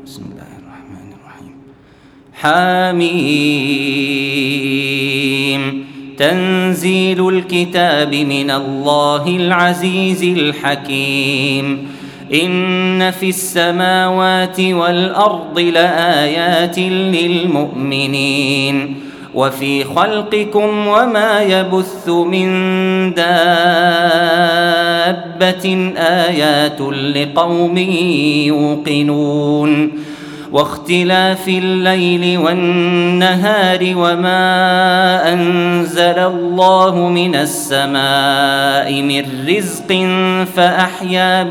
بسم الله الرحمن الرحيم. حميم. تنزيل الكتاب من الله العزيز الحكيم. إن في السماوات والأرض لآيات للمؤمنين وفي خلقكم وما يبث من دابة آيات لقوم يوقنون واختلاف الليل والنهار وما أنزل الله من السماء من رزق فأحيا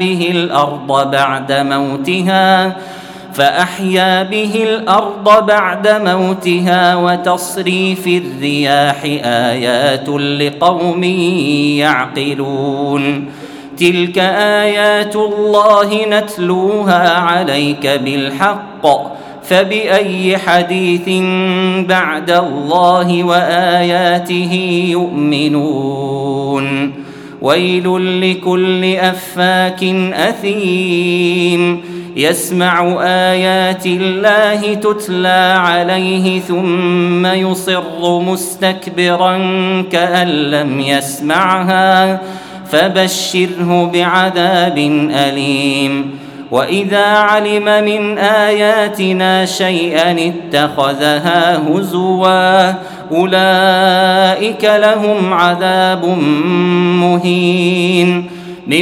به الأرض بعد موتها وتصريف الرياح آيات لقوم يعقلون. تلك آيات الله نتلوها عليك بالحق فبأي حديث بعد الله وآياته يؤمنون. ويل لكل أفاك أثيم يسمع آيات الله تتلى عليه ثم يصر مستكبرا كأن لم يسمعها فبشره بعذاب أليم. وإذا علم من آياتنا شيئا اتخذها هزوا أولئك لهم عذاب مهين من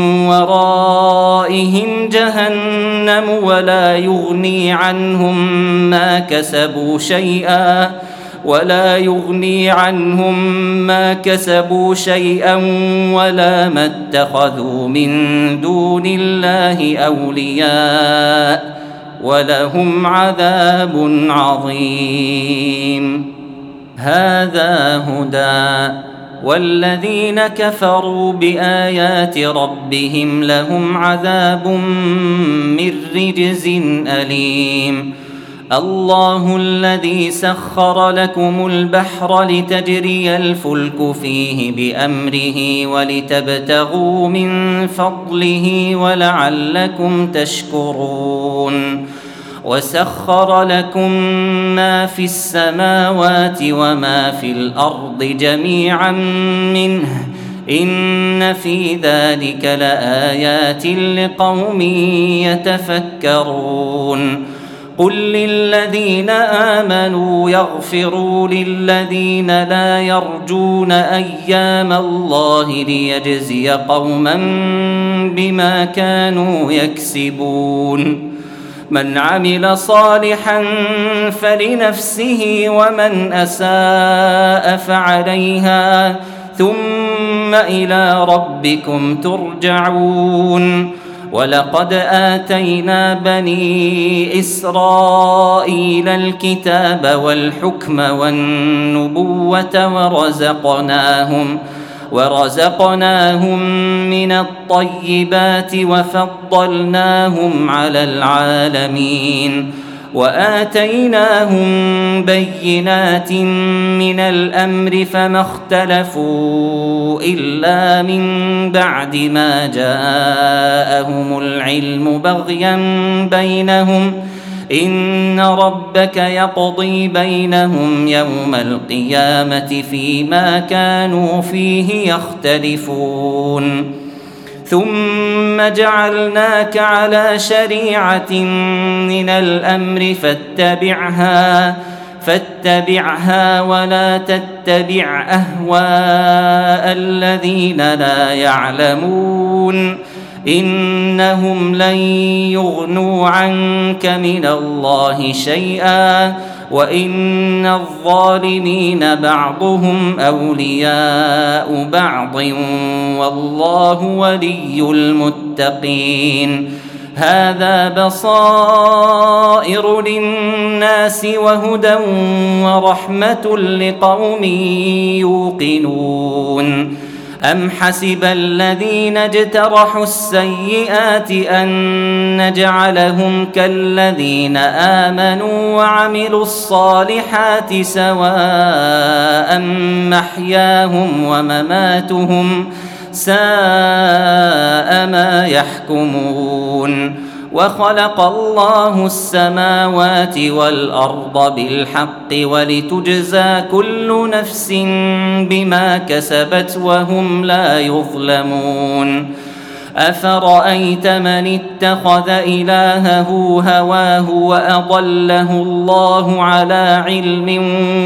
ورائهم جهنم ولا يغني عنهم ما كسبوا شيئا ولا ما اتخذوا من دون الله أولياء ولهم عذاب عظيم. هذا هدى والذين كفروا بآيات ربهم لهم عذاب من رجز أليم. الله الذي سخر لكم البحر لتجري الفلك فيه بأمره ولتبتغوا من فضله ولعلكم تشكرون. وسخر لكم ما في السماوات وما في الأرض جميعا منه إن في ذلك لآيات لقوم يتفكرون. قل للذين آمنوا يغفروا للذين لا يرجون أيام الله ليجزي قوما بما كانوا يكسبون. من عمل صالحا فلنفسه ومن أساء فعليها ثم إلى ربكم ترجعون. ولقد آتينا بني إسرائيل الكتاب والحكم والنبوة ورزقناهم من الطيبات وفضلناهم على العالمين وآتيناهم بينات من الأمر فما اختلفوا إلا من بعد ما جاءهم العلم بغيا بينهم إن ربك يقضي بينهم يوم القيامة فيما كانوا فيه يختلفون. ثم جعلناك على شريعة من الأمر فاتبعها ولا تتبع أهواء الذين لا يعلمون إنهم لن يغنوا عنك من الله شيئا وإن الظالمين بعضهم أولياء بعض والله ولي المتقين. هذا بصائر للناس وهدى ورحمة لقوم يوقنون. أم حسب الذين اجترحوا السيئات أن نجعلهم كالذين آمنوا وعملوا الصالحات سواء محياهم ومماتهم ساء ما يحكمون. وخلق الله السماوات والأرض بالحق ولتجزى كل نفس بما كسبت وهم لا يظلمون أفرأيت من اتخذ إلهه هواه وأضله الله على علم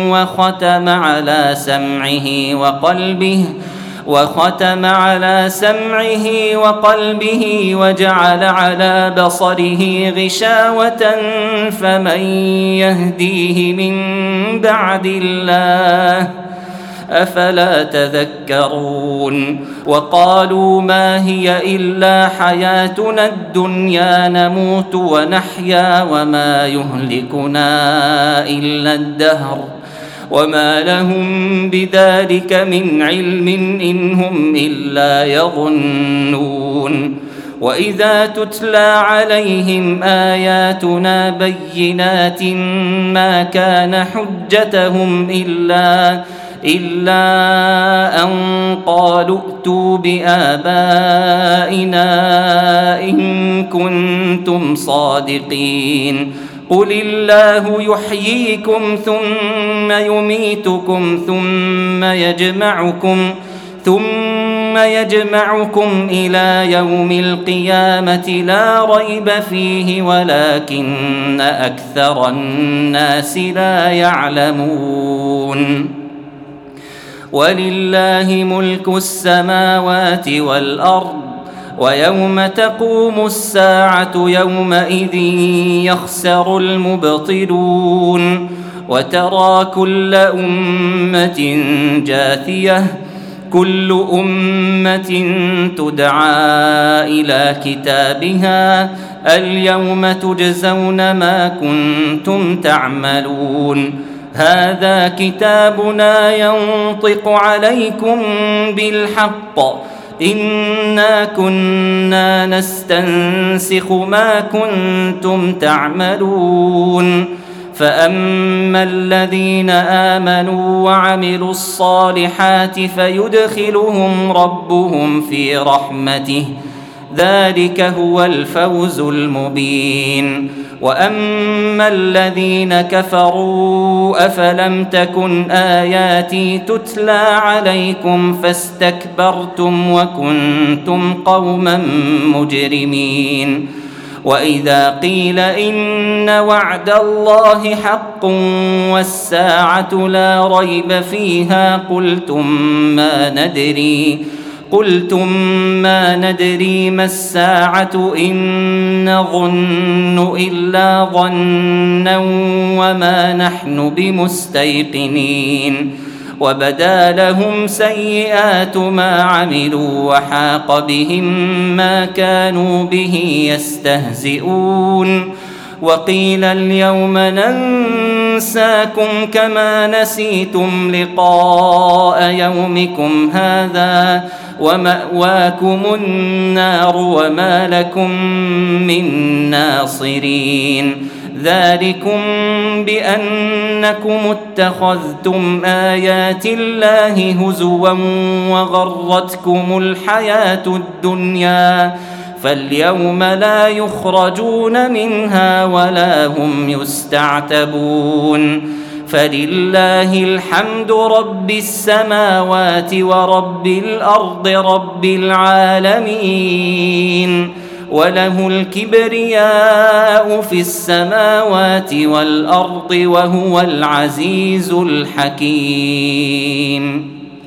وختم على سمعه وقلبه وجعل على بصره غشاوة فمن يهديه من بعد الله أفلا تذكرون وقالوا ما هي إلا حياتنا الدنيا نموت ونحيا وما يهلكنا إلا الدهر وما لهم بذلك من علم إن هم إلا يظنون وإذا تتلى عليهم آياتنا بينات ما كان حجتهم إلا أن قالوا ائتوا بآبائنا إن كنتم صادقين قل الله يحييكم ثم يميتكم ثم يجمعكم إلى يوم القيامة لا ريب فيه ولكن أكثر الناس لا يعلمون ولله ملك السماوات والأرض ويوم تقوم الساعة يومئذ يخسر المبطلون وترى كل أمة جاثية كل أمة تدعى إلى كتابها اليوم تجزون ما كنتم تعملون هذا كتابنا ينطق عليكم بالحق إنا كنا نستنسخ ما كنتم تعملون فأما الذين آمنوا وعملوا الصالحات فيدخلهم ربهم في رحمته ذلك هو الفوز المبين وأما الذين كفروا أفلم تكن آياتي تتلى عليكم فاستكبرتم وكنتم قوما مجرمين وإذا قيل إن وعد الله حق والساعة لا ريب فيها قلتم ما ندري ما الساعة إن نظن إلا ظنا وما نحن بمستيقنين وبدا لهم سيئات ما عملوا وحاق بهم ما كانوا به يستهزئون وقيل اليوم ننساكم كما نسيتم لقاء يومكم هذا ومأواكم النار وما لكم من ناصرين ذلكم بأنكم اتخذتم آيات الله هزوا وغرتكم الحياة الدنيا فاليوم لا يخرجون منها ولا هم يستعتبون فلله الحمد رب السماوات ورب الأرض رب العالمين وله الكبرياء في السماوات والأرض وهو العزيز الحكيم.